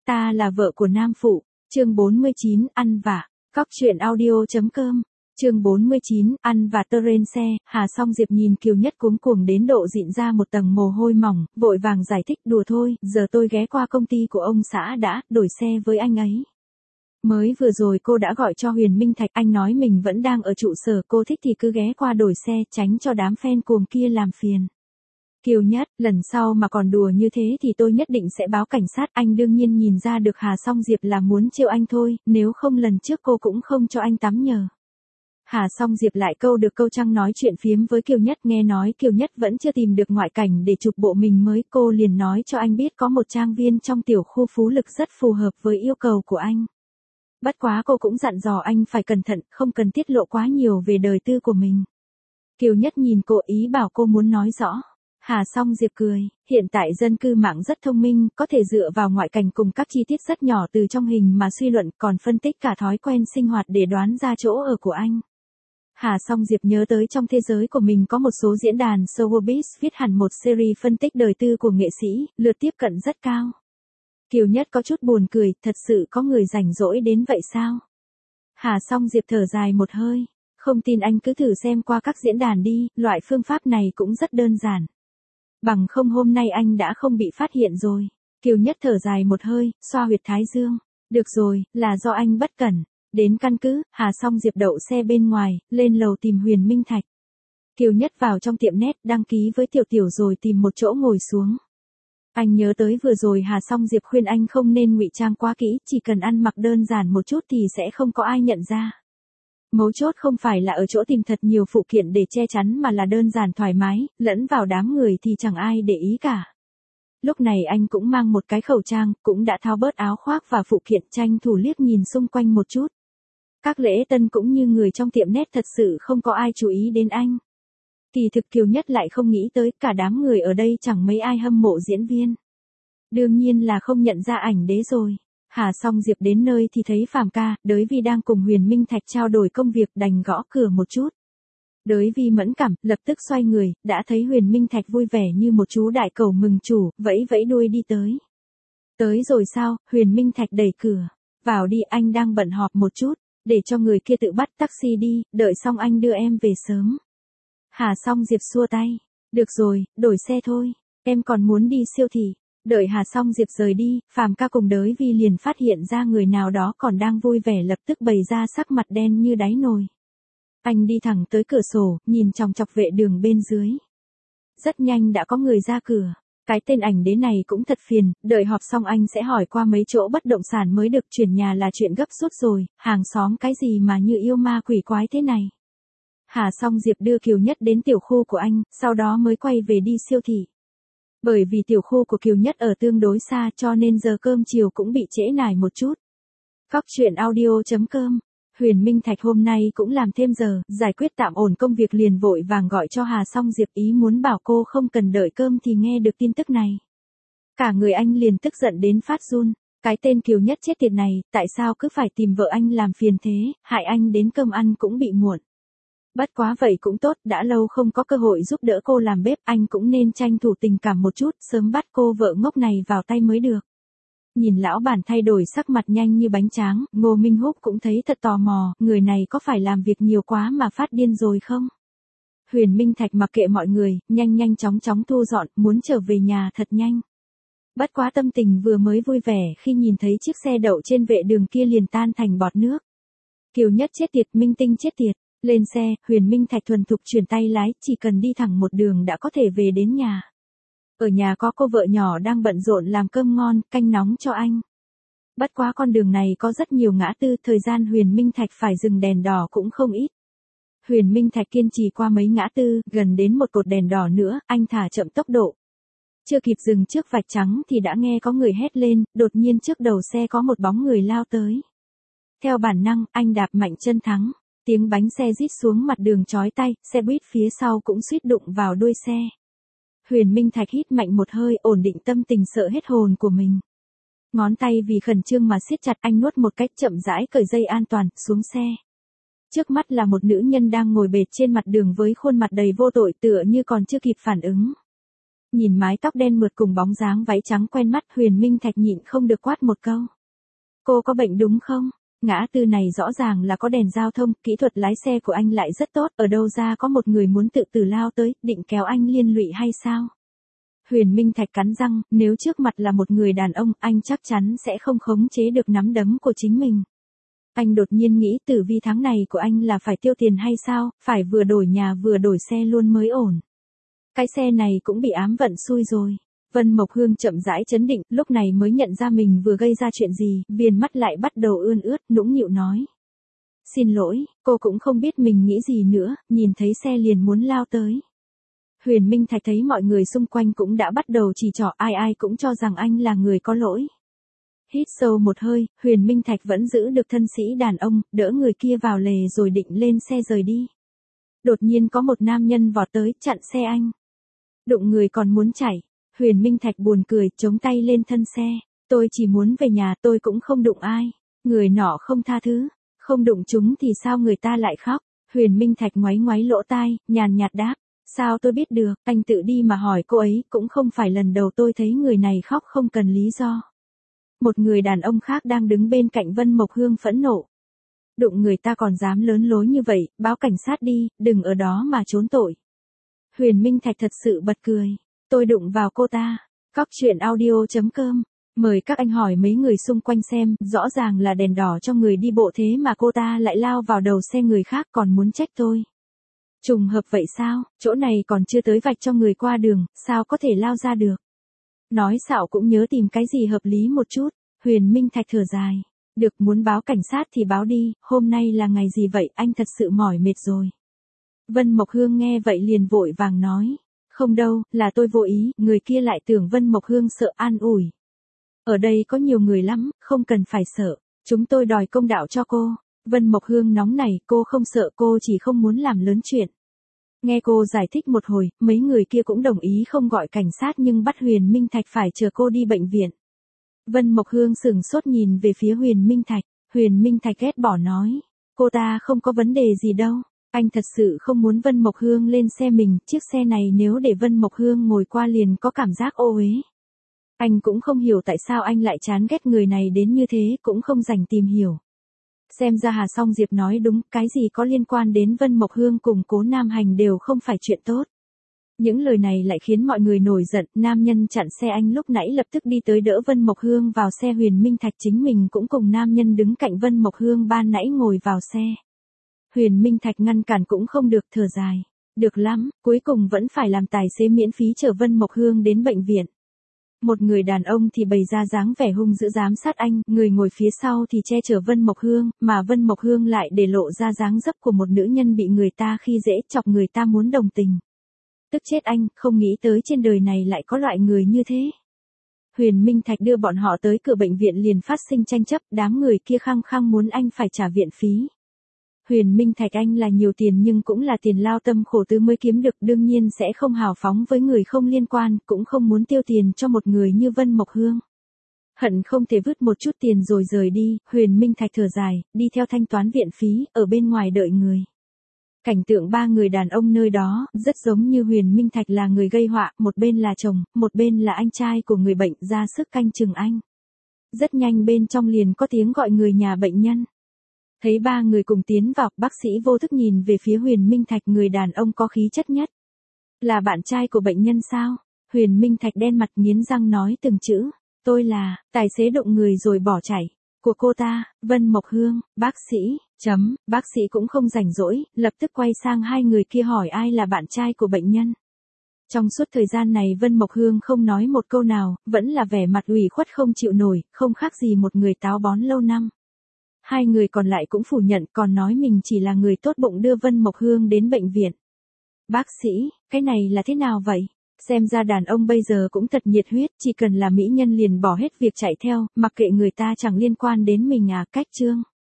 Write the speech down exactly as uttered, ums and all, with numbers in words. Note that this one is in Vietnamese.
Ta là vợ của Nam Phụ, chương bốn mươi chín, ăn vạ, cóc truyện audio.com, chương bốn mươi chín, ăn vạ tơ rên xe, Hà Song Diệp nhìn Kiều Nhất cuống cuồng đến độ dịn ra một tầng mồ hôi mỏng, vội vàng giải thích đùa thôi, giờ tôi ghé qua công ty của ông xã đã, đổi xe với anh ấy. Mới vừa rồi cô đã gọi cho Huyền Minh Thạch, anh nói mình vẫn đang ở trụ sở, cô thích thì cứ ghé qua đổi xe, tránh cho đám fan cuồng kia làm phiền. Kiều Nhất, lần sau mà còn đùa như thế thì tôi nhất định sẽ báo cảnh sát, anh đương nhiên nhìn ra được Hà Song Diệp là muốn trêu anh thôi, nếu không lần trước cô cũng không cho anh tắm nhờ. Hà Song Diệp lại câu được câu trăng nói chuyện phiếm với Kiều Nhất, nghe nói Kiều Nhất vẫn chưa tìm được ngoại cảnh để chụp bộ mình mới, cô liền nói cho anh biết có một trang viên trong tiểu khu Phú Lực rất phù hợp với yêu cầu của anh. Bất quá cô cũng dặn dò anh phải cẩn thận, không cần tiết lộ quá nhiều về đời tư của mình. Kiều Nhất nhìn cô, ý bảo cô muốn nói rõ. Hà Song Diệp cười, hiện tại dân cư mạng rất thông minh, có thể dựa vào ngoại cảnh cùng các chi tiết rất nhỏ từ trong hình mà suy luận, còn phân tích cả thói quen sinh hoạt để đoán ra chỗ ở của anh. Hà Song Diệp nhớ tới trong thế giới của mình có một số diễn đàn showbiz viết hẳn một series phân tích đời tư của nghệ sĩ, lượt tiếp cận rất cao. Kiều Nhất có chút buồn cười, thật sự có người rảnh rỗi đến vậy sao? Hà Song Diệp thở dài một hơi, không tin anh cứ thử xem qua các diễn đàn đi, loại phương pháp này cũng rất đơn giản. Bằng không hôm nay anh đã không bị phát hiện rồi. Kiều Nhất thở dài một hơi, xoa huyệt thái dương. Được rồi, là do anh bất cẩn. Đến căn cứ, Hà Song Diệp đậu xe bên ngoài, lên lầu tìm Huyền Minh Thạch. Kiều Nhất vào trong tiệm net, đăng ký với Tiểu Tiểu rồi tìm một chỗ ngồi xuống. Anh nhớ tới vừa rồi Hà Song Diệp khuyên anh không nên ngụy trang quá kỹ, chỉ cần ăn mặc đơn giản một chút thì sẽ không có ai nhận ra. Mấu chốt không phải là ở chỗ tìm thật nhiều phụ kiện để che chắn mà là đơn giản thoải mái, lẫn vào đám người thì chẳng ai để ý cả. Lúc này anh cũng mang một cái khẩu trang, cũng đã tháo bớt áo khoác và phụ kiện, tranh thủ liếc nhìn xung quanh một chút. Các lễ tân cũng như người trong tiệm net thật sự không có ai chú ý đến anh. Kỳ thực Kiều Nhất lại không nghĩ tới cả đám người ở đây chẳng mấy ai hâm mộ diễn viên. Đương nhiên là không nhận ra ảnh đế rồi. Hà Song Diệp đến nơi thì thấy Phàm ca, Đới Vi đang cùng Huyền Minh Thạch trao đổi công việc, đành gõ cửa một chút. Đới Vi mẫn cảm, lập tức xoay người, đã thấy Huyền Minh Thạch vui vẻ như một chú đại cẩu mừng chủ, vẫy vẫy đuôi đi tới. Tới rồi sao? Huyền Minh Thạch đẩy cửa. Vào đi, anh đang bận họp một chút, để cho người kia tự bắt taxi đi, đợi xong anh đưa em về sớm. Hà Song Diệp xua tay. Được rồi, đổi xe thôi, em còn muốn đi siêu thị. Đợi Hà Song Diệp rời đi, Phàm ca cùng Đới Vi liền phát hiện ra người nào đó còn đang vui vẻ, lập tức bày ra sắc mặt đen như đáy nồi. Anh đi thẳng tới cửa sổ, nhìn chòng chọc vệ đường bên dưới. Rất nhanh đã có người ra cửa. Cái tên ảnh đế này cũng thật phiền, đợi họp xong anh sẽ hỏi qua mấy chỗ bất động sản mới được, chuyển nhà là chuyện gấp rút rồi, hàng xóm cái gì mà như yêu ma quỷ quái thế này. Hà Song Diệp đưa Kiều Nhất đến tiểu khu của anh, sau đó mới quay về đi siêu thị. Bởi vì tiểu khu của Kiều Nhất ở tương đối xa cho nên giờ cơm chiều cũng bị trễ nải một chút. Cóc truyện audio.com, Huyền Minh Thạch hôm nay cũng làm thêm giờ, giải quyết tạm ổn công việc liền vội vàng gọi cho Hà Song Diệp, ý muốn bảo cô không cần đợi cơm thì nghe được tin tức này. Cả người anh liền tức giận đến phát run, cái tên Kiều Nhất chết tiệt này, tại sao cứ phải tìm vợ anh làm phiền thế, hại anh đến cơm ăn cũng bị muộn. Bất quá vậy cũng tốt, đã lâu không có cơ hội giúp đỡ cô làm bếp, anh cũng nên tranh thủ tình cảm một chút, sớm bắt cô vợ ngốc này vào tay mới được. Nhìn lão bản thay đổi sắc mặt nhanh như bánh tráng, Ngô Minh Húc cũng thấy thật tò mò, người này có phải làm việc nhiều quá mà phát điên rồi không? Huyền Minh Thạch mặc kệ mọi người, nhanh nhanh chóng chóng thu dọn, muốn trở về nhà thật nhanh. Bất quá tâm tình vừa mới vui vẻ khi nhìn thấy chiếc xe đậu trên vệ đường kia liền tan thành bọt nước. Kiều Nhất chết tiệt, Minh Tinh chết tiệt. Lên xe, Huyền Minh Thạch thuần thục chuyển tay lái, chỉ cần đi thẳng một đường đã có thể về đến nhà. Ở nhà có cô vợ nhỏ đang bận rộn làm cơm ngon, canh nóng cho anh. Bất quá con đường này có rất nhiều ngã tư, thời gian Huyền Minh Thạch phải dừng đèn đỏ cũng không ít. Huyền Minh Thạch kiên trì qua mấy ngã tư, gần đến một cột đèn đỏ nữa, anh thả chậm tốc độ. Chưa kịp dừng trước vạch trắng thì đã nghe có người hét lên, đột nhiên trước đầu xe có một bóng người lao tới. Theo bản năng, anh đạp mạnh chân thắng. Tiếng bánh xe rít xuống mặt đường chói tai, xe buýt phía sau cũng suýt đụng vào đuôi xe. Huyền Minh Thạch hít mạnh một hơi, ổn định tâm tình sợ hết hồn của mình. Ngón tay vì khẩn trương mà siết chặt, anh nuốt một cách chậm rãi cởi dây an toàn, xuống xe. Trước mắt là một nữ nhân đang ngồi bệt trên mặt đường với khuôn mặt đầy vô tội, tựa như còn chưa kịp phản ứng. Nhìn mái tóc đen mượt cùng bóng dáng váy trắng quen mắt, Huyền Minh Thạch nhịn không được quát một câu. Cô có bệnh đúng không? Ngã tư này rõ ràng là có đèn giao thông, kỹ thuật lái xe của anh lại rất tốt, ở đâu ra có một người muốn tự tử lao tới, định kéo anh liên lụy hay sao? Huyền Minh Thạch cắn răng, nếu trước mặt là một người đàn ông, anh chắc chắn sẽ không khống chế được nắm đấm của chính mình. Anh đột nhiên nghĩ tử vi tháng này của anh là phải tiêu tiền hay sao, phải vừa đổi nhà vừa đổi xe luôn mới ổn. Cái xe này cũng bị ám vận xui rồi. Vân Mộc Hương chậm rãi chấn định, lúc này mới nhận ra mình vừa gây ra chuyện gì, viền mắt lại bắt đầu ươn ướt, nũng nịu nói. Xin lỗi, cô cũng không biết mình nghĩ gì nữa, nhìn thấy xe liền muốn lao tới. Huyền Minh Thạch thấy mọi người xung quanh cũng đã bắt đầu chỉ trỏ, ai ai cũng cho rằng anh là người có lỗi. Hít sâu một hơi, Huyền Minh Thạch vẫn giữ được thân sĩ đàn ông, đỡ người kia vào lề rồi định lên xe rời đi. Đột nhiên có một nam nhân vọt tới, chặn xe anh. Đụng người còn muốn chạy. Huyền Minh Thạch buồn cười, chống tay lên thân xe. Tôi chỉ muốn về nhà, tôi cũng không đụng ai. Người nọ không tha thứ. Không đụng chúng thì sao người ta lại khóc. Huyền Minh Thạch ngoáy ngoáy lỗ tai, nhàn nhạt đáp. Sao tôi biết được, anh tự đi mà hỏi cô ấy, cũng không phải lần đầu tôi thấy người này khóc không cần lý do. Một người đàn ông khác đang đứng bên cạnh Vân Mộc Hương phẫn nộ. Đụng người ta còn dám lớn lối như vậy, báo cảnh sát đi, đừng ở đó mà trốn tội. Huyền Minh Thạch thật sự bật cười. Tôi đụng vào cô ta. Cóc truyện audio chấm com. Mời các anh hỏi mấy người xung quanh xem, rõ ràng là đèn đỏ cho người đi bộ thế mà cô ta lại lao vào đầu xe người khác còn muốn trách tôi. Trùng hợp vậy sao, chỗ này còn chưa tới vạch cho người qua đường, sao có thể lao ra được. Nói xạo cũng nhớ tìm cái gì hợp lý một chút. Huyền Minh Thạch thở dài. Được, muốn báo cảnh sát thì báo đi, hôm nay là ngày gì vậy, anh thật sự mỏi mệt rồi. Vân Mộc Hương nghe vậy liền vội vàng nói. Không đâu, là tôi vô ý, người kia lại tưởng Vân Mộc Hương sợ, an ủi. Ở đây có nhiều người lắm, không cần phải sợ, chúng tôi đòi công đạo cho cô. Vân Mộc Hương nóng này, cô không sợ, cô chỉ không muốn làm lớn chuyện. Nghe cô giải thích một hồi, mấy người kia cũng đồng ý không gọi cảnh sát nhưng bắt Huyền Minh Thạch phải chờ cô đi bệnh viện. Vân Mộc Hương sừng sốt nhìn về phía Huyền Minh Thạch, Huyền Minh Thạch ghét bỏ nói. Cô ta không có vấn đề gì đâu. Anh thật sự không muốn Vân Mộc Hương lên xe mình, chiếc xe này nếu để Vân Mộc Hương ngồi qua liền có cảm giác ô uế. Anh cũng không hiểu tại sao anh lại chán ghét người này đến như thế, cũng không dành tìm hiểu. Xem ra Hà Song Diệp nói đúng, cái gì có liên quan đến Vân Mộc Hương cùng Cố Nam Hành đều không phải chuyện tốt. Những lời này lại khiến mọi người nổi giận, nam nhân chặn xe anh lúc nãy lập tức đi tới đỡ Vân Mộc Hương vào xe. Huyền Minh Thạch chính mình cũng cùng nam nhân đứng cạnh Vân Mộc Hương ban nãy ngồi vào xe. Huyền Minh Thạch ngăn cản cũng không được, thở dài. Được lắm, cuối cùng vẫn phải làm tài xế miễn phí chở Vân Mộc Hương đến bệnh viện. Một người đàn ông thì bày ra dáng vẻ hung dữ giám sát anh, người ngồi phía sau thì che chở Vân Mộc Hương, mà Vân Mộc Hương lại để lộ ra dáng dấp của một nữ nhân bị người ta khi dễ, chọc người ta muốn đồng tình. Tức chết anh, không nghĩ tới trên đời này lại có loại người như thế. Huyền Minh Thạch đưa bọn họ tới cửa bệnh viện liền phát sinh tranh chấp, đám người kia khăng khăng muốn anh phải trả viện phí. Huyền Minh Thạch anh là nhiều tiền nhưng cũng là tiền lao tâm khổ tứ mới kiếm được, đương nhiên sẽ không hào phóng với người không liên quan, cũng không muốn tiêu tiền cho một người như Vân Mộc Hương. Hận không thể vứt một chút tiền rồi rời đi, Huyền Minh Thạch thở dài, đi theo thanh toán viện phí, ở bên ngoài đợi người. Cảnh tượng ba người đàn ông nơi đó, rất giống như Huyền Minh Thạch là người gây họa, một bên là chồng, một bên là anh trai của người bệnh, ra sức canh chừng anh. Rất nhanh bên trong liền có tiếng gọi người nhà bệnh nhân. Thấy ba người cùng tiến vào, bác sĩ vô thức nhìn về phía Huyền Minh Thạch, người đàn ông có khí chất nhất. Là bạn trai của bệnh nhân sao? Huyền Minh Thạch đen mặt nghiến răng nói từng chữ. Tôi là, tài xế đụng người rồi bỏ chạy. Của cô ta, Vân Mộc Hương, bác sĩ, chấm, bác sĩ cũng không rảnh rỗi, lập tức quay sang hai người kia hỏi ai là bạn trai của bệnh nhân. Trong suốt thời gian này Vân Mộc Hương không nói một câu nào, vẫn là vẻ mặt ủy khuất không chịu nổi, không khác gì một người táo bón lâu năm. Hai người còn lại cũng phủ nhận, còn nói mình chỉ là người tốt bụng đưa Vân Mộc Hương đến bệnh viện. Bác sĩ, cái này là thế nào vậy? Xem ra đàn ông bây giờ cũng thật nhiệt huyết, chỉ cần là mỹ nhân liền bỏ hết việc chạy theo, mặc kệ người ta chẳng liên quan đến mình à, cách chương.